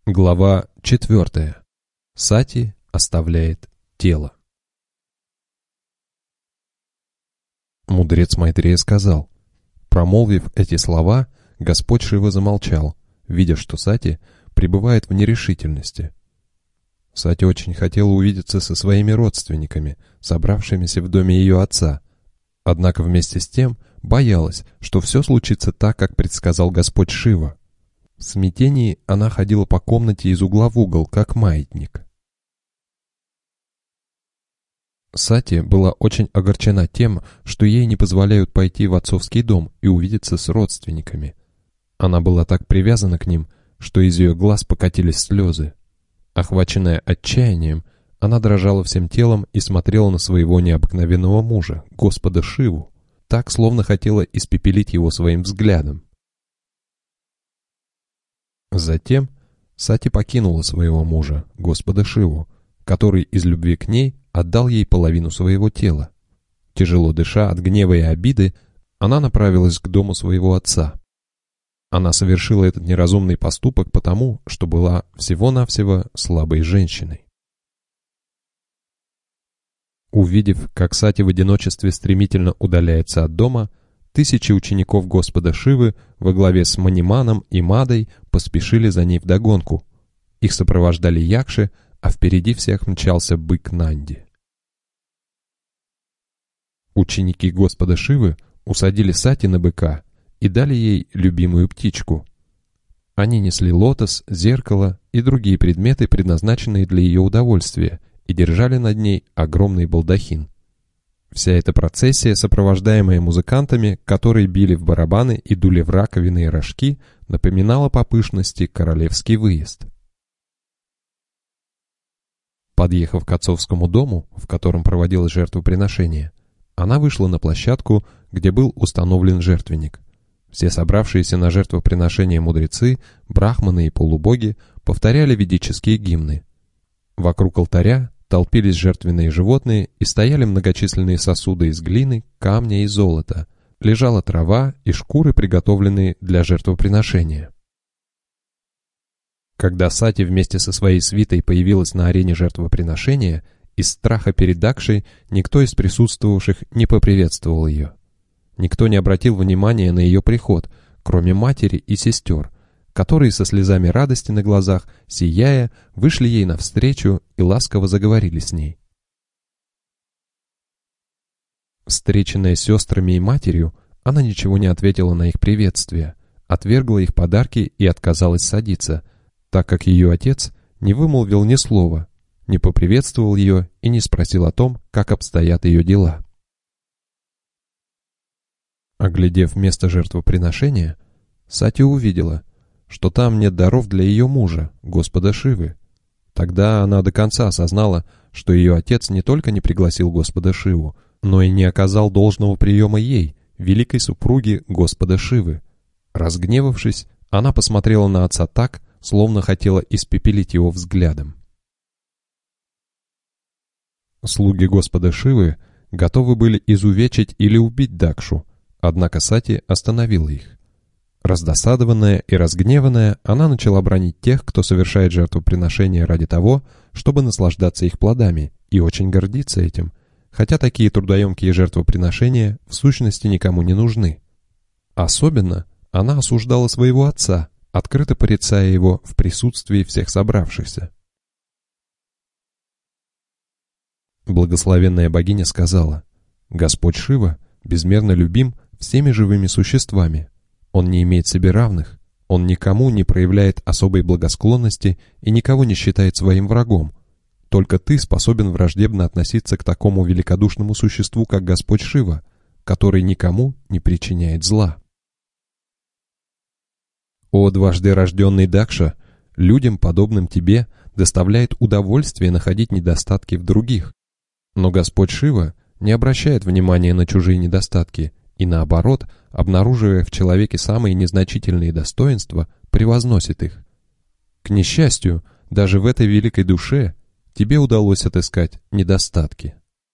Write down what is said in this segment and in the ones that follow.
Глава 4. Сати оставляет тело. Мудрец Майтрея сказал. Промолвив эти слова, Господь Шива замолчал, видя, что Сати пребывает в нерешительности. Сати очень хотела увидеться со своими родственниками, собравшимися в доме ее отца, однако вместе с тем боялась, что все случится так, как предсказал Господь Шива. В смятении она ходила по комнате из угла в угол, как маятник. Сати была очень огорчена тем, что ей не позволяют пойти в отцовский дом и увидеться с родственниками. Она была так привязана к ним, что из ее глаз покатились слезы. Охваченная отчаянием, она дрожала всем телом и смотрела на своего необыкновенного мужа, Господа Шиву, так, словно хотела испепелить его своим взглядом. Затем Сати покинула своего мужа, Господа Шиву, который из любви к ней отдал ей половину своего тела. Тяжело дыша от гнева и обиды, она направилась к дому своего отца. Она совершила этот неразумный поступок потому, что была всего-навсего слабой женщиной. Увидев, как Сати в одиночестве стремительно удаляется от дома, тысячи учеников Господа Шивы во главе с Маниманом и Мадой поспешили за ней вдогонку. Их сопровождали якши, а впереди всех мчался бык Нанди. Ученики Господа Шивы усадили Сати на быка и дали ей любимую птичку. Они несли лотос, зеркало и другие предметы, предназначенные для ее удовольствия, и держали над ней огромный балдахин. Вся эта процессия, сопровождаемая музыкантами, которые били в барабаны и дули в раковины и рожки, напоминала по пышности королевский выезд. Подъехав к отцовскому дому, в котором проводилось жертвоприношение, она вышла на площадку, где был установлен жертвенник. Все собравшиеся на жертвоприношение мудрецы, брахманы и полубоги повторяли ведические гимны. Вокруг алтаря толпились жертвенные животные и стояли многочисленные сосуды из глины, камня и золота. Лежала трава и шкуры, приготовленные для жертвоприношения. Когда Сати вместе со своей свитой появилась на арене жертвоприношения, из страха перед Дакшей никто из присутствовавших не поприветствовал ее. Никто не обратил внимания на ее приход, кроме матери и сестер, которые со слезами радости на глазах, сияя, вышли ей навстречу и ласково заговорили с ней. Встреченная сестрами и матерью, она ничего не ответила на их приветствие, отвергла их подарки и отказалась садиться, так как ее отец не вымолвил ни слова, не поприветствовал ее и не спросил о том, как обстоят ее дела. Оглядев место жертвоприношения, Сати увидела, что там нет даров для ее мужа, Господа Шивы. Тогда она до конца осознала, что ее отец не только не пригласил Господа Шиву, но и не оказал должного приема ей, великой супруге Господа Шивы. Разгневавшись, она посмотрела на отца так, словно хотела испепелить его взглядом. Слуги Господа Шивы готовы были изувечить или убить Дакшу, однако Сати остановила их. Раздосадованная и разгневанная, она начала бранить тех, кто совершает жертвоприношение ради того, чтобы наслаждаться их плодами, и очень гордиться этим, хотя такие трудоемкие жертвоприношения в сущности никому не нужны. Особенно она осуждала своего отца, открыто порицая его в присутствии всех собравшихся. Благословенная богиня сказала: «Господь Шива безмерно любим всеми живыми существами. Он не имеет себе равных, он никому не проявляет особой благосклонности и никого не считает своим врагом. Только ты способен враждебно относиться к такому великодушному существу, как Господь Шива, который никому не причиняет зла». О дважды рожденный Дакша, людям, подобным тебе, доставляет удовольствие находить недостатки в других. Но Господь Шива не обращает внимания на чужие недостатки и, наоборот, обнаруживая в человеке самые незначительные достоинства, превозносит их. К несчастью, даже в этой великой душе тебе удалось отыскать недостатки.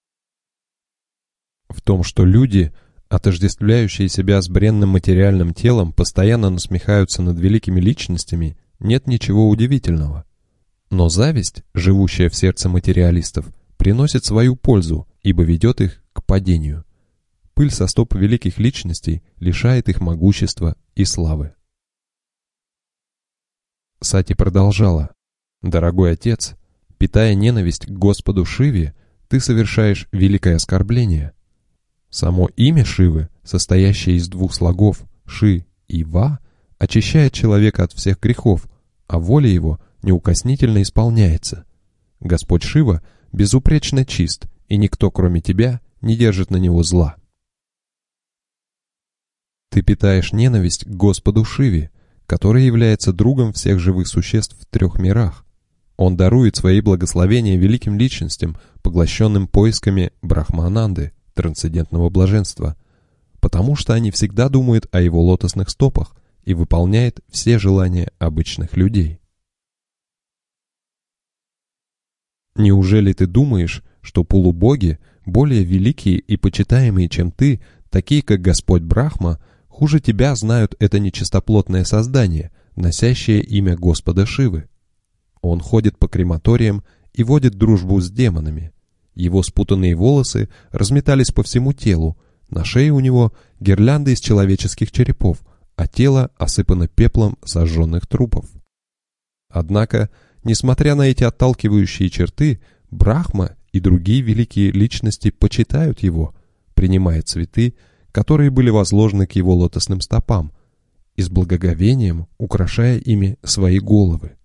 В том, что люди, отождествляющие себя с бренным материальным телом, постоянно насмехаются над великими личностями, нет ничего удивительного. Но зависть, живущая в сердце материалистов, приносит свою пользу, ибо ведет их к падению. Пыль со стоп великих личностей лишает их могущества и славы. Сати продолжала: «Дорогой отец, питая ненависть к Господу Шиве, ты совершаешь великое оскорбление. Само имя Шивы, состоящее из двух слогов «Ши» и «Ва», очищает человека от всех грехов, а воля его неукоснительно исполняется. Господь Шива безупречно чист, и никто, кроме тебя, не держит на него зла. Ты питаешь ненависть к Господу Шиве, который является другом всех живых существ в трех мирах. Он дарует свои благословения великим личностям, поглощенным поисками Брахмананды, трансцендентного блаженства, потому что они всегда думают о его лотосных стопах и выполняют все желания обычных людей. Неужели ты думаешь, что полубоги, более великие и почитаемые, чем ты, такие как Господь Брахма, хуже тебя знают это нечистоплотное создание, носящее имя Господа Шивы? Он ходит по крематориям и водит дружбу с демонами. Его спутанные волосы разметались по всему телу, на шее у него гирлянды из человеческих черепов, а тело осыпано пеплом сожженных трупов. Однако, несмотря на эти отталкивающие черты, Брахма и другие великие личности почитают его, принимая цветы, которые были возложены к его лотосным стопам, и с благоговением украшая ими свои головы.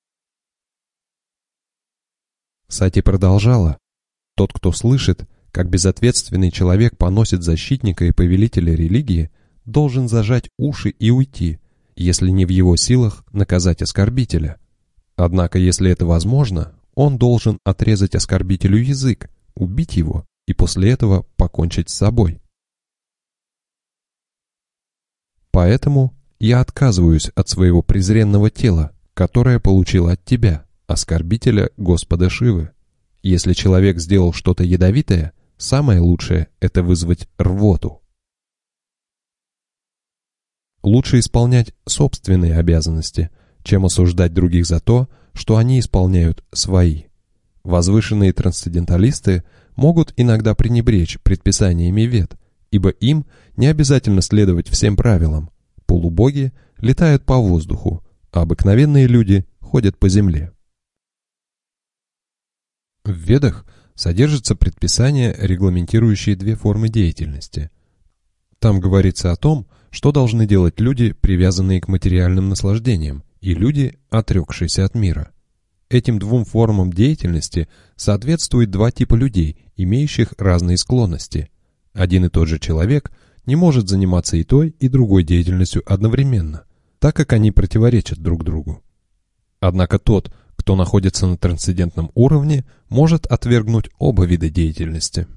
Сати продолжала: «Тот, кто слышит, как безответственный человек поносит защитника и повелителя религии, должен зажать уши и уйти, если не в его силах наказать оскорбителя. Однако, если это возможно, он должен отрезать оскорбителю язык, убить его и после этого покончить с собой. Поэтому я отказываюсь от своего презренного тела, которое получил от тебя, оскорбителя Господа Шивы. Если человек сделал что-то ядовитое, самое лучшее – это вызвать рвоту. Лучше исполнять собственные обязанности, чем осуждать других за то, что они исполняют свои. Возвышенные трансценденталисты могут иногда пренебречь предписаниями Вед, ибо им не обязательно следовать всем правилам. Полубоги летают по воздуху, а обыкновенные люди ходят по земле. В Ведах содержатся предписания, регламентирующие две формы деятельности. Там говорится о том, что должны делать люди, привязанные к материальным наслаждениям, и люди, отрекшиеся от мира. Этим двум формам деятельности соответствует два типа людей, имеющих разные склонности. Один и тот же человек не может заниматься и той, и другой деятельностью одновременно, так как они противоречат друг другу. Однако тот, кто находится на трансцендентном уровне, может отвергнуть оба вида деятельности.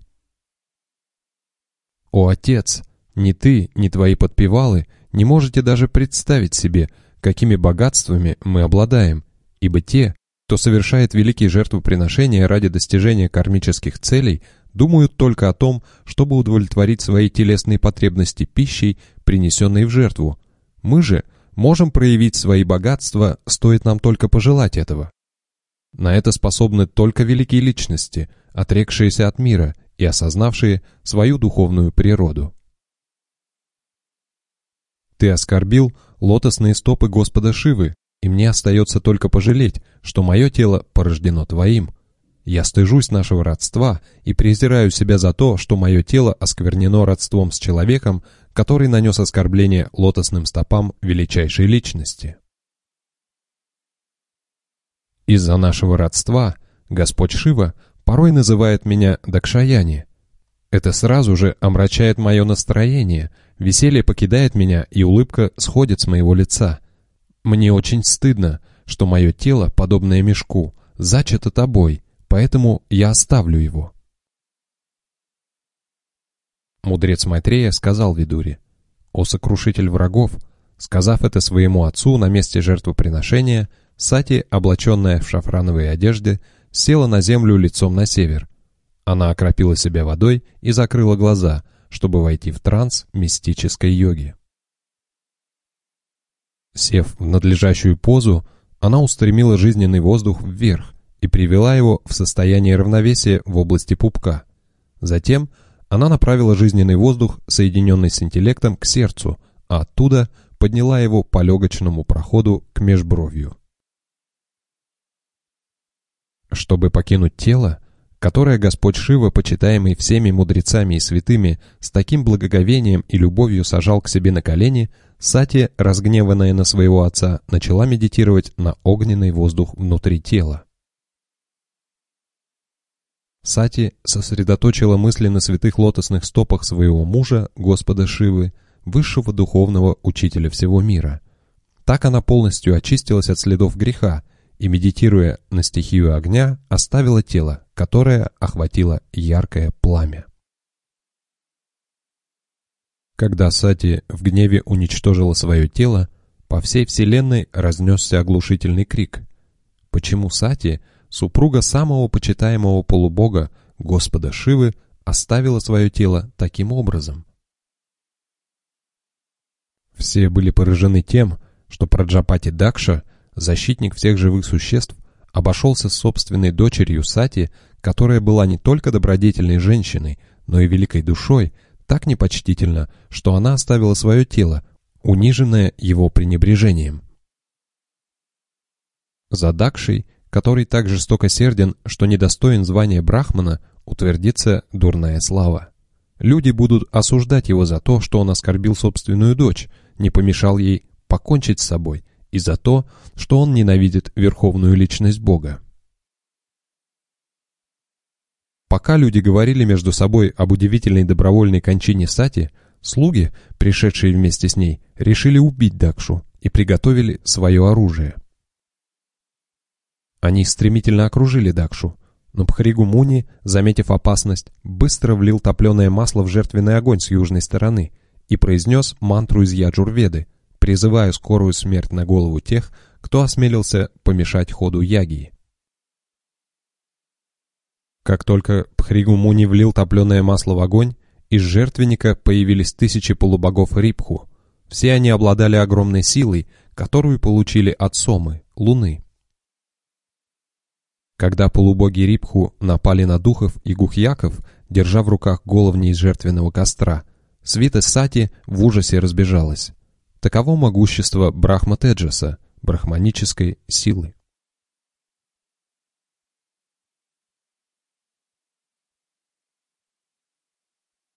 О Отец, ни ты, ни твои подпевалы не можете даже представить себе, какими богатствами мы обладаем, ибо те, кто совершает великие жертвоприношения ради достижения кармических целей, думают только о том, чтобы удовлетворить свои телесные потребности пищей, принесенной в жертву. Мы же можем проявить свои богатства, стоит нам только пожелать этого. На это способны только великие личности, отрекшиеся от мира и осознавшие свою духовную природу. Ты оскорбил лотосные стопы Господа Шивы, и мне остается только пожалеть, что мое тело порождено твоим. Я стыжусь нашего родства и презираю себя за то, что мое тело осквернено родством с человеком, который нанес оскорбление лотосным стопам величайшей личности. Из-за нашего родства Господь Шива порой называет меня Дакшаяни. Это сразу же омрачает мое настроение, веселье покидает меня, и улыбка сходит с моего лица. Мне очень стыдно, что мое тело, подобное мешку, зачато тобой, поэтому я оставлю его. Мудрец Майтрея сказал Видуре: «О сокрушитель врагов!» Сказав это своему отцу на месте жертвоприношения, Сати, облаченная в шафрановые одежды, села на землю лицом на север. Она окропила себя водой и закрыла глаза, чтобы войти в транс мистической йоги. Сев в надлежащую позу, она устремила жизненный воздух вверх и привела его в состояние равновесия в области пупка. Затем она направила жизненный воздух, соединенный с интеллектом, к сердцу, а оттуда подняла его по легочному проходу к межбровью. Чтобы покинуть тело, которое Господь Шива, почитаемый всеми мудрецами и святыми, с таким благоговением и любовью сажал к себе на колени, Сати, разгневанная на своего отца, начала медитировать на огненный воздух внутри тела. Сати сосредоточила мысли на святых лотосных стопах своего мужа, Господа Шивы, высшего духовного учителя всего мира. Так она полностью очистилась от следов греха и, медитируя на стихию огня, оставила тело, которое охватило яркое пламя. Когда Сати в гневе уничтожила свое тело, по всей вселенной разнесся оглушительный крик. Почему Сати, супруга самого почитаемого полубога, Господа Шивы, оставила свое тело таким образом? Все были поражены тем, что Праджапати Дакша, защитник всех живых существ, обошелся с собственной дочерью Сати, которая была не только добродетельной женщиной, но и великой душой, так непочтительно, что она оставила свое тело, униженное его пренебрежением. За Дакшей, который так жестокосерден, что недостоин звания брахмана, утвердится дурная слава. Люди будут осуждать его за то, что он оскорбил собственную дочь, не помешал ей покончить с собой, и за то, что он ненавидит верховную личность Бога. Пока люди говорили между собой об удивительной добровольной кончине Сати, слуги, пришедшие вместе с ней, решили убить Дакшу и приготовили свое оружие. Они стремительно окружили Дакшу, но Бхригу Муни, заметив опасность, быстро влил топленое масло в жертвенный огонь с южной стороны и произнес мантру из Яджурведы, призывая скорую смерть на голову тех, кто осмелился помешать ходу ягии. Как только Бхригу Муни влил топленое масло в огонь, из жертвенника появились тысячи полубогов Рипху. Все они обладали огромной силой, которую получили от Сомы, Луны. Когда полубоги Рипху напали на духов и гухьяков, держа в руках головни из жертвенного костра, свита Сати в ужасе разбежалась. Таково могущество Брахма-Теджаса, брахманической силы.